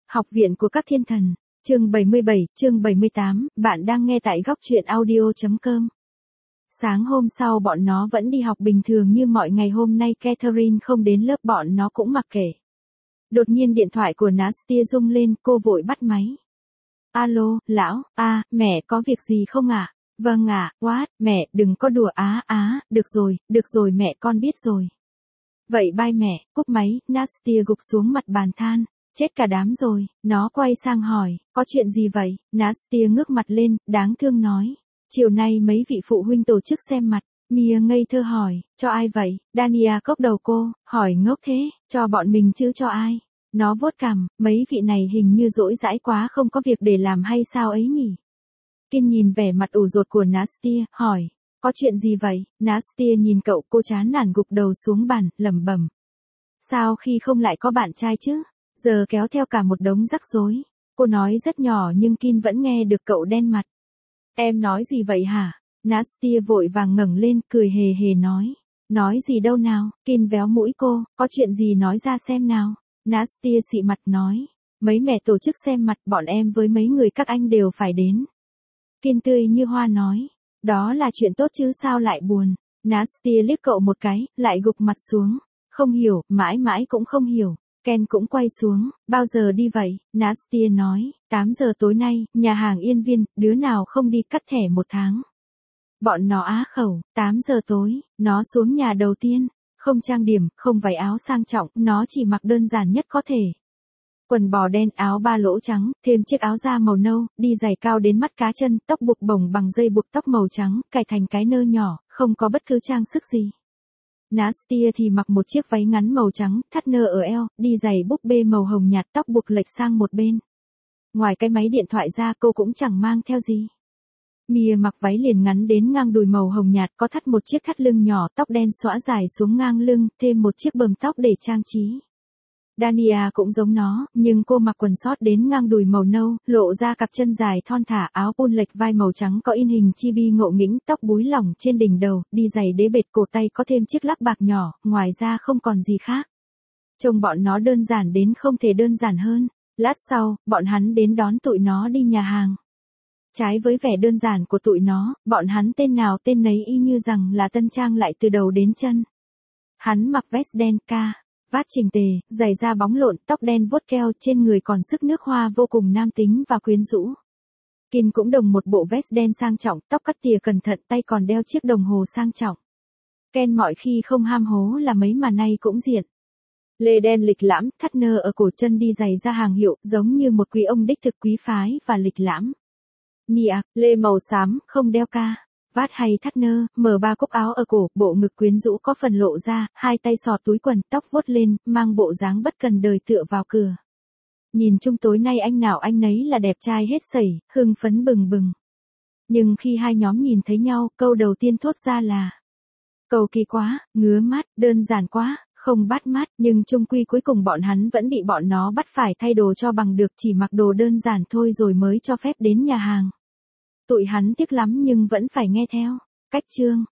Học viện của các thiên thần, chương 77, chương 78, bạn đang nghe tại góc truyện audio.com. Sáng hôm sau bọn nó vẫn đi học bình thường như mọi ngày, hôm nay Catherine không đến lớp bọn nó cũng mặc kệ. Đột nhiên điện thoại của Nastia rung lên, cô vội bắt máy. Alo, lão, mẹ có việc gì không ạ? Vâng ạ, what, mẹ, đừng có đùa được rồi mẹ con biết rồi. Vậy bye mẹ, cúp máy, Nastia gục xuống mặt bàn than. Chết cả đám rồi, nó quay sang hỏi, có chuyện gì vậy? Nastia ngước mặt lên, đáng thương nói. Chiều nay mấy vị phụ huynh tổ chức xem mặt. Mia ngây thơ hỏi, cho ai vậy? Dania cốc đầu cô, hỏi ngốc thế, cho bọn mình chứ cho ai? Nó vuốt cằm, mấy vị này hình như rỗi rãi quá không có việc để làm hay sao ấy nhỉ? Kiên nhìn vẻ mặt ủ rột của Nastia, hỏi, có chuyện gì vậy? Nastia nhìn cậu, cô chán nản gục đầu xuống bàn, lẩm bẩm. Sao khi không lại có bạn trai chứ? Giờ kéo theo cả một đống rắc rối. Cô nói rất nhỏ nhưng Kin vẫn nghe được, cậu đen mặt. Em nói gì vậy hả? Nastia vội vàng ngẩng lên, cười hề hề nói. Nói gì đâu nào? Kin véo mũi cô, có chuyện gì nói ra xem nào? Nastia xị mặt nói. Mấy mẹ tổ chức xem mặt, bọn em với mấy người các anh đều phải đến. Kin tươi như hoa nói. Đó là chuyện tốt chứ sao lại buồn? Nastia liếc cậu một cái, lại gục mặt xuống. Không hiểu, mãi mãi cũng không hiểu. Ken cũng quay xuống, bao giờ đi vậy? Nastia nói, 8 giờ tối nay, nhà hàng Yên Viên, đứa nào không đi cắt thẻ 1 tháng. Bọn nó á khẩu, 8 giờ tối, nó xuống nhà đầu tiên, không trang điểm, không váy áo sang trọng, nó chỉ mặc đơn giản nhất có thể. Quần bò đen, áo ba lỗ trắng, thêm chiếc áo da màu nâu, đi giày cao đến mắt cá chân, tóc buộc bổng bằng dây buộc tóc màu trắng, cài thành cái nơ nhỏ, không có bất cứ trang sức gì. Nastia thì mặc một chiếc váy ngắn màu trắng, thắt nơ ở eo, đi giày búp bê màu hồng nhạt, tóc buộc lệch sang một bên. Ngoài cái máy điện thoại ra cô cũng chẳng mang theo gì. Mia mặc váy liền ngắn đến ngang đùi màu hồng nhạt, có thắt một chiếc thắt lưng nhỏ, tóc đen xõa dài xuống ngang lưng, thêm một chiếc bờm tóc để trang trí. Dania cũng giống nó, nhưng cô mặc quần sót đến ngang đùi màu nâu, lộ ra cặp chân dài thon thả, áo pun lệch vai màu trắng có in hình chibi ngộ nghĩnh, tóc búi lỏng trên đỉnh đầu, đi giày đế bệt, cổ tay có thêm chiếc lắc bạc nhỏ, ngoài ra không còn gì khác. Trông bọn nó đơn giản đến không thể đơn giản hơn. Lát sau, bọn hắn đến đón tụi nó đi nhà hàng. Trái với vẻ đơn giản của tụi nó, bọn hắn tên nào tên nấy y như rằng là tân trang lại từ đầu đến chân. Hắn mặc vest đen vát chỉnh tề, giày da bóng lộn, tóc đen vuốt keo, trên người còn sức nước hoa vô cùng nam tính và quyến rũ. Kin cũng đồng một bộ vest đen sang trọng, tóc cắt tỉa cẩn thận, tay còn đeo chiếc đồng hồ sang trọng. Ken mọi khi không ham hố là mấy mà nay cũng diện. Lê đen lịch lãm, thắt nơ ở cổ chân, đi giày da hàng hiệu, giống như một quý ông đích thực, quý phái và lịch lãm. Nia, lê màu xám, không đeo vát hay thắt nơ, mở ba cúc áo ở cổ, bộ ngực quyến rũ có phần lộ ra, hai tay xỏ túi quần, tóc vuốt lên, mang bộ dáng bất cần đời tựa vào cửa. Nhìn chung tối nay anh nào anh nấy là đẹp trai hết sẩy, hưng phấn bừng bừng. Nhưng khi hai nhóm nhìn thấy nhau, câu đầu tiên thốt ra là cầu kỳ quá, ngứa mắt, đơn giản quá, không bắt mắt, nhưng chung quy cuối cùng bọn hắn vẫn bị bọn nó bắt phải thay đồ cho bằng được, chỉ mặc đồ đơn giản thôi rồi mới cho phép đến nhà hàng. Tụi hắn tiếc lắm nhưng vẫn phải nghe theo. Cách chương